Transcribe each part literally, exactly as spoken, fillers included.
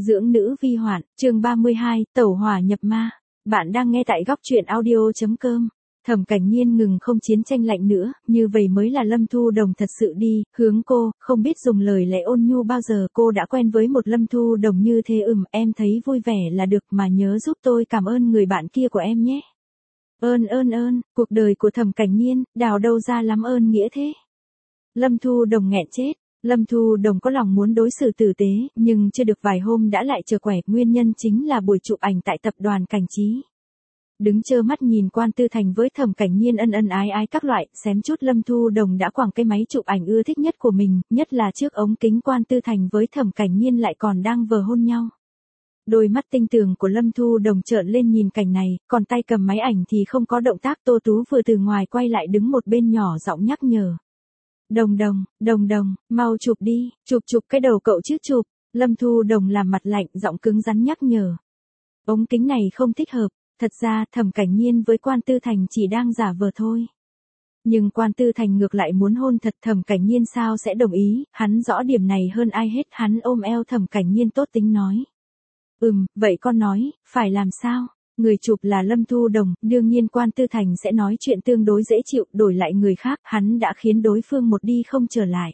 Dưỡng nữ vi hoạn, chương ba mươi hai, tẩu hỏa nhập ma. Bạn đang nghe tại góc truyện audio.com. Thẩm Cảnh Nhiên ngừng không chiến tranh lạnh nữa, như vậy mới là Lâm Thu Đồng thật sự đi, hướng cô, không biết dùng lời lẽ ôn nhu bao giờ cô đã quen với một Lâm Thu Đồng như thế. Ừm, em thấy vui vẻ là được, mà nhớ giúp tôi cảm ơn người bạn kia của em nhé. Ơn ơn ơn, cuộc đời của Thẩm Cảnh Nhiên, đào đâu ra lắm ơn nghĩa thế. Lâm Thu Đồng nghẹn chết. Lâm Thu Đồng có lòng muốn đối xử tử tế, nhưng chưa được vài hôm đã lại trở quẻ, nguyên nhân chính là buổi chụp ảnh tại tập đoàn Cảnh Trí. Đứng trơ mắt nhìn Quan Tư Thành với Thẩm Cảnh Nhiên ân ân ái ái các loại, xém chút Lâm Thu Đồng đã quẳng cái máy chụp ảnh ưa thích nhất của mình, nhất là trước ống kính Quan Tư Thành với Thẩm Cảnh Nhiên lại còn đang vờ hôn nhau. Đôi mắt tinh tường của Lâm Thu Đồng trợn lên nhìn cảnh này, còn tay cầm máy ảnh thì không có động tác. Tô Tú vừa từ ngoài quay lại đứng một bên nhỏ giọng nhắc nhở. Đồng đồng, đồng đồng, mau chụp đi, chụp chụp cái đầu cậu chứ chụp. Lâm Thu Đồng làm mặt lạnh, giọng cứng rắn nhắc nhở. Ống kính này không thích hợp, thật ra Thẩm Cảnh Nhiên với Quan Tư Thành chỉ đang giả vờ thôi. Nhưng Quan Tư Thành ngược lại muốn hôn thật, Thẩm Cảnh Nhiên sao sẽ đồng ý, hắn rõ điểm này hơn ai hết. Hắn ôm eo Thẩm Cảnh Nhiên tốt tính nói. Ừm, vậy con nói, phải làm sao? Người chụp là Lâm Thu Đồng, đương nhiên Quan Tư Thành sẽ nói chuyện tương đối dễ chịu, đổi lại người khác, hắn đã khiến đối phương một đi không trở lại.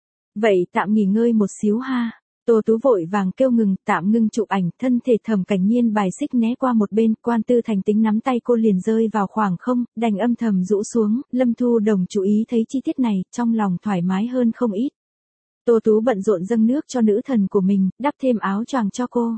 Vậy tạm nghỉ ngơi một xíu ha. Tô Tú vội vàng kêu ngừng, tạm ngưng chụp ảnh, thân thể Thẩm Cảnh Nhiên bài xích né qua một bên, Quan Tư Thành tính nắm tay cô liền rơi vào khoảng không, đành âm thầm rũ xuống. Lâm Thu Đồng chú ý thấy chi tiết này, trong lòng thoải mái hơn không ít. Tô Tú bận rộn dâng nước cho nữ thần của mình, đắp thêm áo choàng cho cô.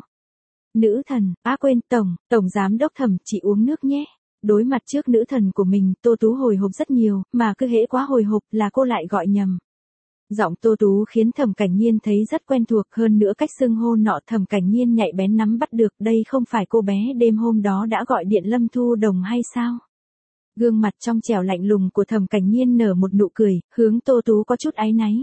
Nữ thần, á quên, tổng, tổng giám đốc Thẩm, chị uống nước nhé. Đối mặt trước nữ thần của mình, Tô Tú hồi hộp rất nhiều, mà cứ hễ quá hồi hộp là cô lại gọi nhầm. Giọng Tô Tú khiến Thẩm Cảnh Nhiên thấy rất quen thuộc, hơn nữa cách xưng hô nọ Thẩm Cảnh Nhiên nhạy bén nắm bắt được, đây không phải cô bé đêm hôm đó đã gọi điện Lâm Thu Đồng hay sao? Gương mặt trong trẻo lạnh lùng của Thẩm Cảnh Nhiên nở một nụ cười, hướng Tô Tú có chút áy náy.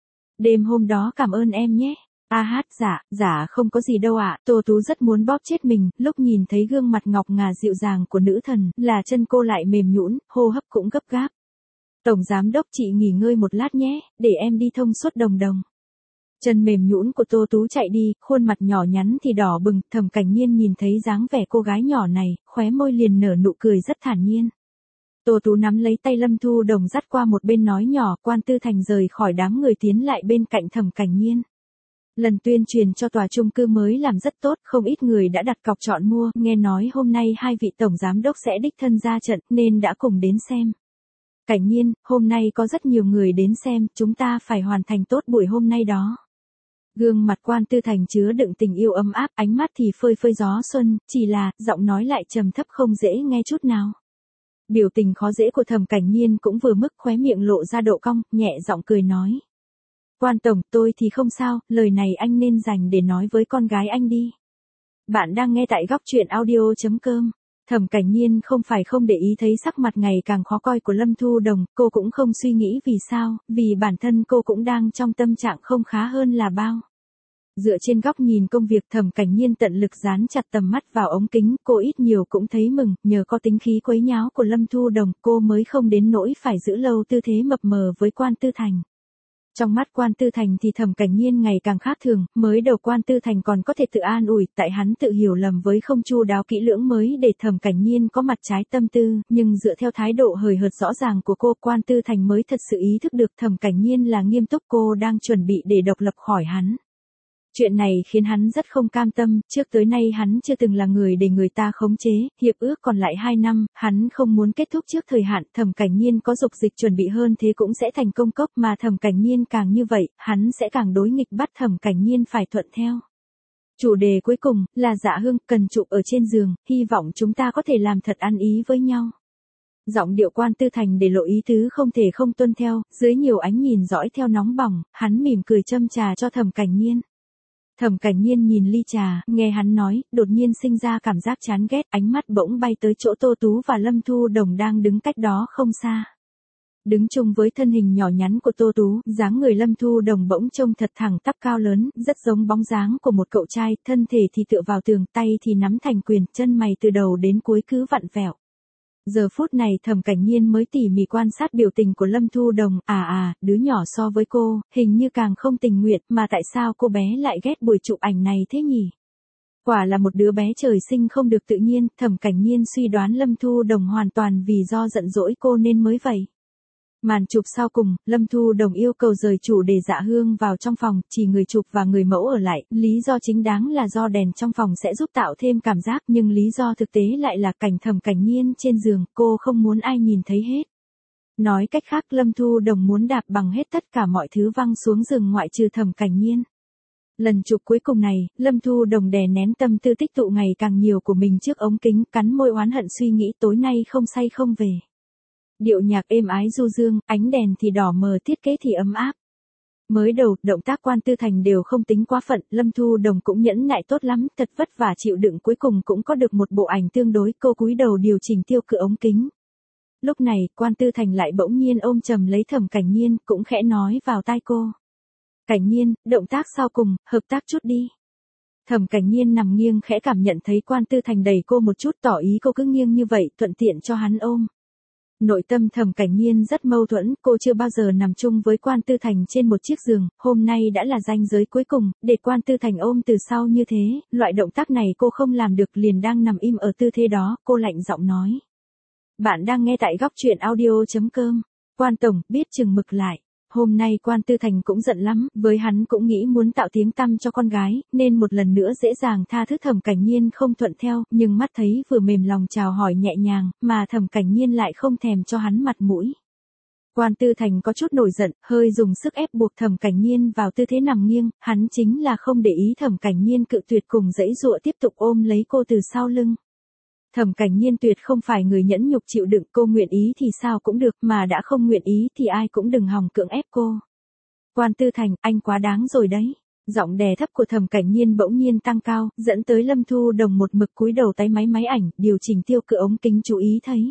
Đêm hôm đó cảm ơn em nhé. A hát, dạ, dạ không có gì đâu ạ. Tô Tú rất muốn bóp chết mình, lúc nhìn thấy gương mặt ngọc ngà dịu dàng của nữ thần, là chân cô lại mềm nhũn, hô hấp cũng gấp gáp. Tổng giám đốc, chị nghỉ ngơi một lát nhé, để em đi thông suốt Đồng Đồng. Chân mềm nhũn của Tô Tú chạy đi, khuôn mặt nhỏ nhắn thì đỏ bừng. Thẩm Cảnh Nhiên nhìn thấy dáng vẻ cô gái nhỏ này, khóe môi liền nở nụ cười rất thản nhiên. Tô Tú nắm lấy tay Lâm Thu Đồng dắt qua một bên nói nhỏ. Quan Tư Thành rời khỏi đám người tiến lại bên cạnh Thẩm Cảnh Nhiên. Lần tuyên truyền cho tòa chung cư mới làm rất tốt, không ít người đã đặt cọc chọn mua, nghe nói hôm nay hai vị tổng giám đốc sẽ đích thân ra trận, nên đã cùng đến xem. Cảnh Nhiên, hôm nay có rất nhiều người đến xem, chúng ta phải hoàn thành tốt buổi hôm nay đó. Gương mặt Quan Tư Thành chứa đựng tình yêu ấm áp, ánh mắt thì phơi phơi gió xuân, chỉ là, giọng nói lại trầm thấp không dễ nghe chút nào. Biểu tình khó dễ của Thẩm Cảnh Nhiên cũng vừa mức, khóe miệng lộ ra độ cong, nhẹ giọng cười nói. Quan tổng, tôi thì không sao, lời này anh nên dành để nói với con gái anh đi. Bạn đang nghe tại góc truyện audio.com. Thẩm Cảnh Nhiên không phải không để ý thấy sắc mặt ngày càng khó coi của Lâm Thu Đồng, cô cũng không suy nghĩ vì sao, vì bản thân cô cũng đang trong tâm trạng không khá hơn là bao. Dựa trên góc nhìn công việc, Thẩm Cảnh Nhiên tận lực dán chặt tầm mắt vào ống kính, cô ít nhiều cũng thấy mừng, nhờ có tính khí quấy nháo của Lâm Thu Đồng, cô mới không đến nỗi phải giữ lâu tư thế mập mờ với Quan Tư Thành. Trong mắt Quan Tư Thành thì Thẩm Cảnh Nhiên ngày càng khác thường, mới đầu Quan Tư Thành còn có thể tự an ủi, tại hắn tự hiểu lầm với không chu đáo kỹ lưỡng mới để Thẩm Cảnh Nhiên có mặt trái tâm tư, nhưng dựa theo thái độ hời hợt rõ ràng của cô, Quan Tư Thành mới thật sự ý thức được Thẩm Cảnh Nhiên là nghiêm túc, cô đang chuẩn bị để độc lập khỏi hắn. Chuyện này khiến hắn rất không cam tâm, trước tới nay hắn chưa từng là người để người ta khống chế, hiệp ước còn lại hai năm, hắn không muốn kết thúc trước thời hạn, Thẩm Cảnh Nhiên có dục dịch chuẩn bị hơn thế cũng sẽ thành công cốc, mà Thẩm Cảnh Nhiên càng như vậy, hắn sẽ càng đối nghịch, bắt Thẩm Cảnh Nhiên phải thuận theo. Chủ đề cuối cùng là Dạ Hương, cần chụp ở trên giường, hy vọng chúng ta có thể làm thật ăn ý với nhau. Giọng điệu Quan Tư Thành để lộ ý tứ không thể không tuân theo, dưới nhiều ánh nhìn dõi theo nóng bỏng, hắn mỉm cười châm trà cho Thẩm Cảnh Nhiên. Thẩm Cảnh Nhiên nhìn ly trà, nghe hắn nói, đột nhiên sinh ra cảm giác chán ghét, ánh mắt bỗng bay tới chỗ Tô Tú và Lâm Thu Đồng đang đứng cách đó không xa. Đứng chung với thân hình nhỏ nhắn của Tô Tú, dáng người Lâm Thu Đồng bỗng trông thật thẳng tắp cao lớn, rất giống bóng dáng của một cậu trai, thân thể thì tựa vào tường, tay thì nắm thành quyền, chân mày từ đầu đến cuối cứ vặn vẹo. Giờ phút này Thẩm Cảnh Nhiên mới tỉ mỉ quan sát biểu tình của Lâm Thu Đồng, à à, đứa nhỏ so với cô, hình như càng không tình nguyện, mà tại sao cô bé lại ghét buổi chụp ảnh này thế nhỉ? Quả là một đứa bé trời sinh không được tự nhiên, Thẩm Cảnh Nhiên suy đoán Lâm Thu Đồng hoàn toàn vì do giận dỗi cô nên mới vậy. Màn chụp sau cùng, Lâm Thu Đồng yêu cầu rời chủ để Dạ Hương vào trong phòng, chỉ người chụp và người mẫu ở lại, lý do chính đáng là do đèn trong phòng sẽ giúp tạo thêm cảm giác, nhưng lý do thực tế lại là cảnh Thẩm Cảnh Nhiên trên giường, cô không muốn ai nhìn thấy hết. Nói cách khác Lâm Thu Đồng muốn đạp bằng hết tất cả mọi thứ văng xuống giường ngoại trừ Thẩm Cảnh Nhiên. Lần chụp cuối cùng này, Lâm Thu Đồng đè nén tâm tư tích tụ ngày càng nhiều của mình trước ống kính, cắn môi oán hận suy nghĩ tối nay không say không về. Điệu nhạc êm ái du dương, ánh đèn thì đỏ mờ, thiết kế thì ấm áp. Mới đầu, động tác Quan Tư Thành đều không tính quá phận, Lâm Thu Đồng cũng nhẫn nại tốt lắm, thật vất vả chịu đựng cuối cùng cũng có được một bộ ảnh tương đối, cô cúi đầu điều chỉnh tiêu cự ống kính. Lúc này, Quan Tư Thành lại bỗng nhiên ôm chầm lấy Thẩm Cảnh Nhiên, cũng khẽ nói vào tai cô. Cảnh Nhiên, động tác sau cùng, hợp tác chút đi. Thẩm Cảnh Nhiên nằm nghiêng khẽ cảm nhận thấy Quan Tư Thành đẩy cô một chút, tỏ ý cô cứ nghiêng như vậy, thuận tiện cho hắn ôm. Nội tâm Thẩm Cảnh Nhiên rất mâu thuẫn, cô chưa bao giờ nằm chung với Quan Tư Thành trên một chiếc giường, hôm nay đã là ranh giới cuối cùng, để Quan Tư Thành ôm từ sau như thế, loại động tác này cô không làm được, liền đang nằm im ở tư thế đó, cô lạnh giọng nói. Bạn đang nghe tại góc truyện audio chấm com, Quan Tổng, biết chừng mực lại. Hôm nay Quan Tư Thành cũng giận lắm, với hắn cũng nghĩ muốn tạo tiếng tăm cho con gái, nên một lần nữa dễ dàng tha thứ Thẩm Cảnh Nhiên không thuận theo, nhưng mắt thấy vừa mềm lòng chào hỏi nhẹ nhàng, mà Thẩm Cảnh Nhiên lại không thèm cho hắn mặt mũi. Quan Tư Thành có chút nổi giận, hơi dùng sức ép buộc Thẩm Cảnh Nhiên vào tư thế nằm nghiêng, hắn chính là không để ý Thẩm Cảnh Nhiên cự tuyệt cùng giãy giụa tiếp tục ôm lấy cô từ sau lưng. Thẩm Cảnh Nhiên tuyệt không phải người nhẫn nhục chịu đựng, cô nguyện ý thì sao cũng được, mà đã không nguyện ý thì ai cũng đừng hòng cưỡng ép cô. Quan Tư Thành, anh quá đáng rồi đấy. Giọng đè thấp của Thẩm Cảnh Nhiên bỗng nhiên tăng cao, dẫn tới Lâm Thu Đồng một mực cúi đầu tay máy máy ảnh, điều chỉnh tiêu cự ống kính chú ý thấy.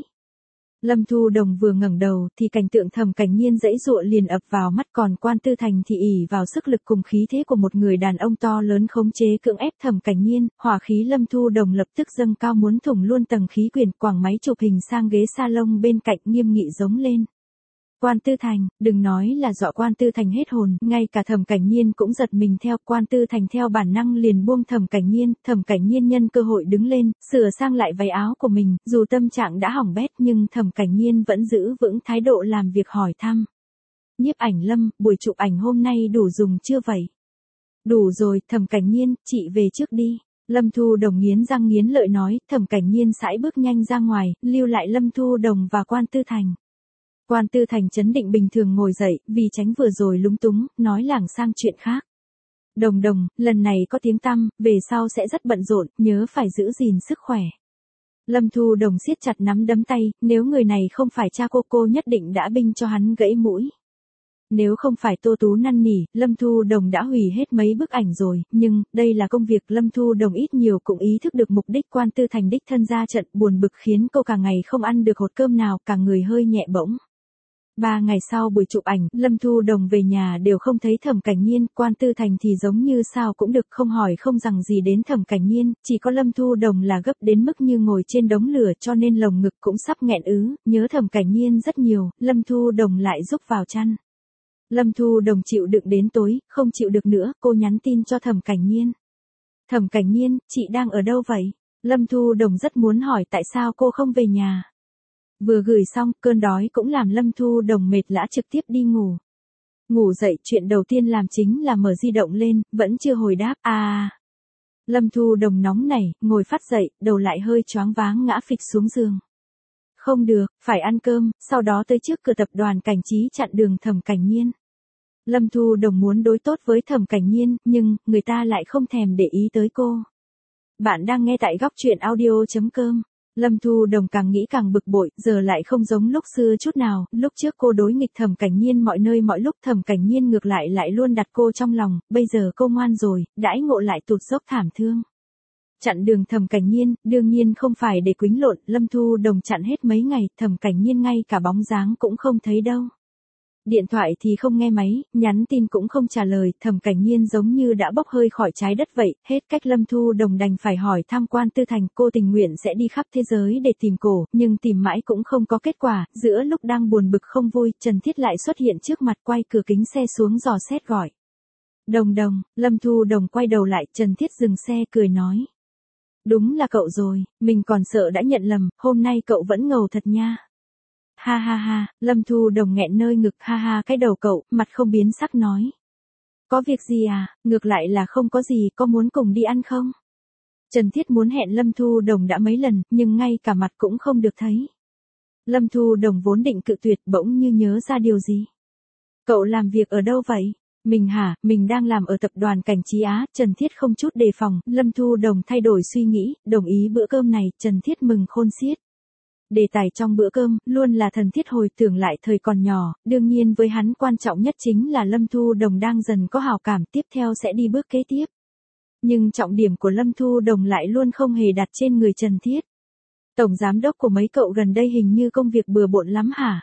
Lâm Thu Đồng vừa ngẩng đầu thì cảnh tượng Thẩm Cảnh Nhiên giãy giụa liền ập vào mắt, còn Quan Tư Thành thì ỷ vào sức lực cùng khí thế của một người đàn ông to lớn khống chế cưỡng ép Thẩm Cảnh Nhiên, hỏa khí Lâm Thu Đồng lập tức dâng cao muốn thủng luôn tầng khí quyển, quẳng máy chụp hình sang ghế salon bên cạnh nghiêm nghị giống lên. Quan Tư Thành, đừng nói là dọa Quan Tư Thành hết hồn, ngay cả Thẩm Cảnh Nhiên cũng giật mình theo, Quan Tư Thành theo bản năng liền buông Thẩm Cảnh Nhiên, Thẩm Cảnh Nhiên nhân cơ hội đứng lên, sửa sang lại váy áo của mình, dù tâm trạng đã hỏng bét nhưng Thẩm Cảnh Nhiên vẫn giữ vững thái độ làm việc hỏi thăm. Nhiếp ảnh Lâm, buổi chụp ảnh hôm nay đủ dùng chưa vậy? Đủ rồi, Thẩm Cảnh Nhiên, chị về trước đi. Lâm Thu Đồng nghiến răng nghiến lợi nói, Thẩm Cảnh Nhiên sải bước nhanh ra ngoài, lưu lại Lâm Thu Đồng và Quan Tư Thành. Quan Tư Thành trấn định bình thường ngồi dậy, vì tránh vừa rồi lúng túng, nói lảng sang chuyện khác. Đồng Đồng, lần này có tiếng tăm, về sau sẽ rất bận rộn, nhớ phải giữ gìn sức khỏe. Lâm Thu Đồng siết chặt nắm đấm tay, nếu người này không phải cha cô, cô nhất định đã binh cho hắn gãy mũi. Nếu không phải Tô Tú năn nỉ, Lâm Thu Đồng đã hủy hết mấy bức ảnh rồi, nhưng, đây là công việc, Lâm Thu Đồng ít nhiều cũng ý thức được mục đích Quan Tư Thành đích thân ra trận, buồn bực khiến cô cả ngày không ăn được hột cơm nào, cả người hơi nhẹ bỗng. Ba ngày sau buổi chụp ảnh, Lâm Thu Đồng về nhà đều không thấy Thẩm Cảnh Nhiên, Quan Tư Thành thì giống như sao cũng được, không hỏi không rằng gì đến Thẩm Cảnh Nhiên, chỉ có Lâm Thu Đồng là gấp đến mức như ngồi trên đống lửa cho nên lồng ngực cũng sắp nghẹn ứ, nhớ Thẩm Cảnh Nhiên rất nhiều, Lâm Thu Đồng lại rúc vào chăn. Lâm Thu Đồng chịu đựng đến tối, không chịu được nữa, cô nhắn tin cho Thẩm Cảnh Nhiên. Thẩm Cảnh Nhiên, chị đang ở đâu vậy? Lâm Thu Đồng rất muốn hỏi tại sao cô không về nhà. Vừa gửi xong, cơn đói cũng làm Lâm Thu Đồng mệt lã trực tiếp đi ngủ. Ngủ dậy, chuyện đầu tiên làm chính là mở di động lên, vẫn chưa hồi đáp, à. Lâm Thu Đồng nóng nảy, ngồi phát dậy, đầu lại hơi choáng váng ngã phịch xuống giường. Không được, phải ăn cơm, sau đó tới trước cửa tập đoàn Cảnh Trí chặn đường Thẩm Cảnh Nhiên. Lâm Thu Đồng muốn đối tốt với Thẩm Cảnh Nhiên, nhưng, người ta lại không thèm để ý tới cô. Bạn đang nghe tại góc truyện audio chấm com. Lâm Thu Đồng càng nghĩ càng bực bội, giờ lại không giống lúc xưa chút nào, lúc trước cô đối nghịch Thẩm Cảnh Nhiên mọi nơi mọi lúc, Thẩm Cảnh Nhiên ngược lại lại luôn đặt cô trong lòng, bây giờ cô ngoan rồi, đãi ngộ lại tụt dốc thảm thương. Chặn đường Thẩm Cảnh Nhiên, đương nhiên không phải để quýnh lộn, Lâm Thu Đồng chặn hết mấy ngày, Thẩm Cảnh Nhiên ngay cả bóng dáng cũng không thấy đâu. Điện thoại thì không nghe máy, nhắn tin cũng không trả lời, Thẩm Cảnh Nhiên giống như đã bốc hơi khỏi trái đất vậy, hết cách Lâm Thu Đồng đành phải hỏi thăm Quan Tư Thành, cô tình nguyện sẽ đi khắp thế giới để tìm cổ, nhưng tìm mãi cũng không có kết quả, giữa lúc đang buồn bực không vui, Trần Thiết lại xuất hiện trước mặt quay cửa kính xe xuống dò xét gọi. Đồng Đồng, Lâm Thu Đồng quay đầu lại, Trần Thiết dừng xe cười nói. Đúng là cậu rồi, mình còn sợ đã nhận lầm, hôm nay cậu vẫn ngầu thật nha. Ha ha ha, Lâm Thu Đồng nghẹn nơi ngực, ha ha cái đầu cậu, mặt không biến sắc nói. Có việc gì à, ngược lại là không có gì, có muốn cùng đi ăn không? Trần Thiết muốn hẹn Lâm Thu Đồng đã mấy lần, nhưng ngay cả mặt cũng không được thấy. Lâm Thu Đồng vốn định cự tuyệt, bỗng như nhớ ra điều gì. Cậu làm việc ở đâu vậy? Mình hả, mình đang làm ở tập đoàn Cảnh Trí Á, Trần Thiết không chút đề phòng, Lâm Thu Đồng thay đổi suy nghĩ, đồng ý bữa cơm này, Trần Thiết mừng khôn xiết. Đề tài trong bữa cơm, luôn là Thần Thiết hồi tưởng lại thời còn nhỏ, đương nhiên với hắn quan trọng nhất chính là Lâm Thu Đồng đang dần có hào cảm, tiếp theo sẽ đi bước kế tiếp. Nhưng trọng điểm của Lâm Thu Đồng lại luôn không hề đặt trên người Trần Thiết. Tổng giám đốc của mấy cậu gần đây hình như công việc bừa bộn lắm hả?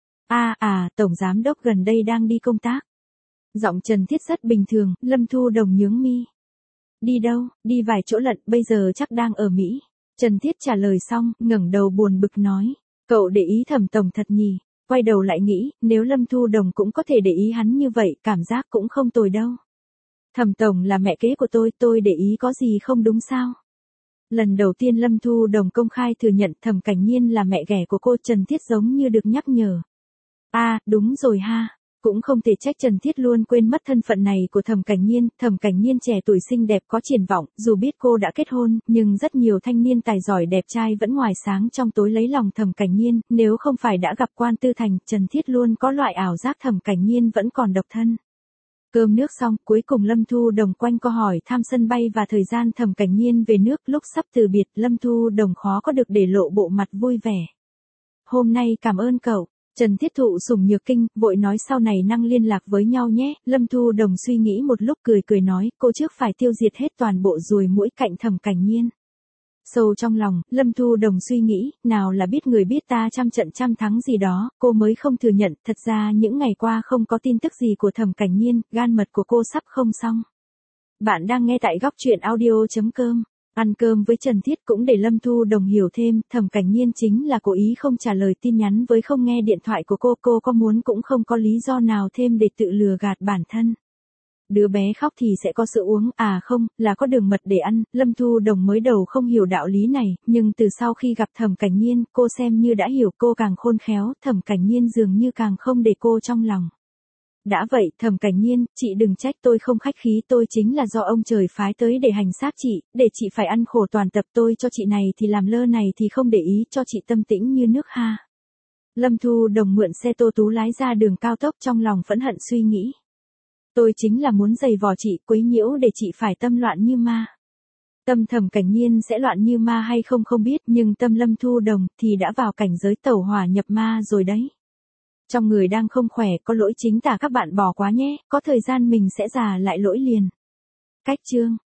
À à, tổng giám đốc gần đây đang đi công tác. Giọng Trần Thiết rất bình thường, Lâm Thu Đồng nhướng mi. Đi đâu, đi vài chỗ lận, bây giờ chắc đang ở Mỹ. Trần Thiết trả lời xong, ngẩng đầu buồn bực nói. Cậu để ý Thẩm tổng thật nhỉ, quay đầu lại nghĩ, nếu Lâm Thu Đồng cũng có thể để ý hắn như vậy, cảm giác cũng không tồi đâu. Thẩm tổng là mẹ kế của tôi, tôi để ý có gì không đúng sao? Lần đầu tiên Lâm Thu Đồng công khai thừa nhận Thẩm Cảnh Nhiên là mẹ ghẻ của cô, Trần Thiết giống như được nhắc nhở. À, đúng rồi ha. Cũng không thể trách Trần Thiết luôn quên mất thân phận này của Thẩm Cảnh Nhiên, Thẩm Cảnh Nhiên trẻ tuổi xinh đẹp có triển vọng, dù biết cô đã kết hôn, nhưng rất nhiều thanh niên tài giỏi đẹp trai vẫn ngoài sáng trong tối lấy lòng Thẩm Cảnh Nhiên, nếu không phải đã gặp Quan Tư Thành, Trần Thiết luôn có loại ảo giác Thẩm Cảnh Nhiên vẫn còn độc thân. Cơm nước xong, cuối cùng Lâm Thu Đồng quanh co hỏi thăm sân bay và thời gian Thẩm Cảnh Nhiên về nước, lúc sắp từ biệt, Lâm Thu Đồng khó có được để lộ bộ mặt vui vẻ. Hôm nay cảm ơn cậu. Trần Thiết thụ sủng nhược kinh, vội nói sau này năng liên lạc với nhau nhé, Lâm Thu Đồng suy nghĩ một lúc cười cười nói, cô trước phải tiêu diệt hết toàn bộ ruồi muỗi cạnh Thẩm Cảnh Nhiên. Sâu trong lòng, Lâm Thu Đồng suy nghĩ, nào là biết người biết ta trăm trận trăm thắng gì đó, cô mới không thừa nhận, thật ra những ngày qua không có tin tức gì của Thẩm Cảnh Nhiên, gan mật của cô sắp không xong. Bạn đang nghe tại góc truyện audio chấm com. Ăn cơm với Trần Thiết cũng để Lâm Thu Đồng hiểu thêm, Thẩm Cảnh Nhiên chính là cố ý không trả lời tin nhắn với không nghe điện thoại của cô, cô có muốn cũng không có lý do nào thêm để tự lừa gạt bản thân. Đứa bé khóc thì sẽ có sữa uống, à không, là có đường mật để ăn, Lâm Thu Đồng mới đầu không hiểu đạo lý này, nhưng từ sau khi gặp Thẩm Cảnh Nhiên, cô xem như đã hiểu, cô càng khôn khéo, Thẩm Cảnh Nhiên dường như càng không để cô trong lòng. Đã vậy, Thẩm Cảnh Nhiên, chị đừng trách tôi không khách khí, tôi chính là do ông trời phái tới để hành xác chị, để chị phải ăn khổ toàn tập, tôi cho chị này thì làm lơ này thì không để ý, cho chị tâm tĩnh như nước ha. Lâm Thu Đồng mượn xe Tô Tú lái ra đường cao tốc, trong lòng phẫn hận suy nghĩ. Tôi chính là muốn giày vò chị, quấy nhiễu để chị phải tâm loạn như ma. Tâm Thẩm Cảnh Nhiên sẽ loạn như ma hay không không biết, nhưng tâm Lâm Thu Đồng thì đã vào cảnh giới tẩu hỏa nhập ma rồi đấy. Trong người đang không khỏe, có lỗi chính tả các bạn bỏ quá nhé, có thời gian mình sẽ già lại lỗi liền. Cách chương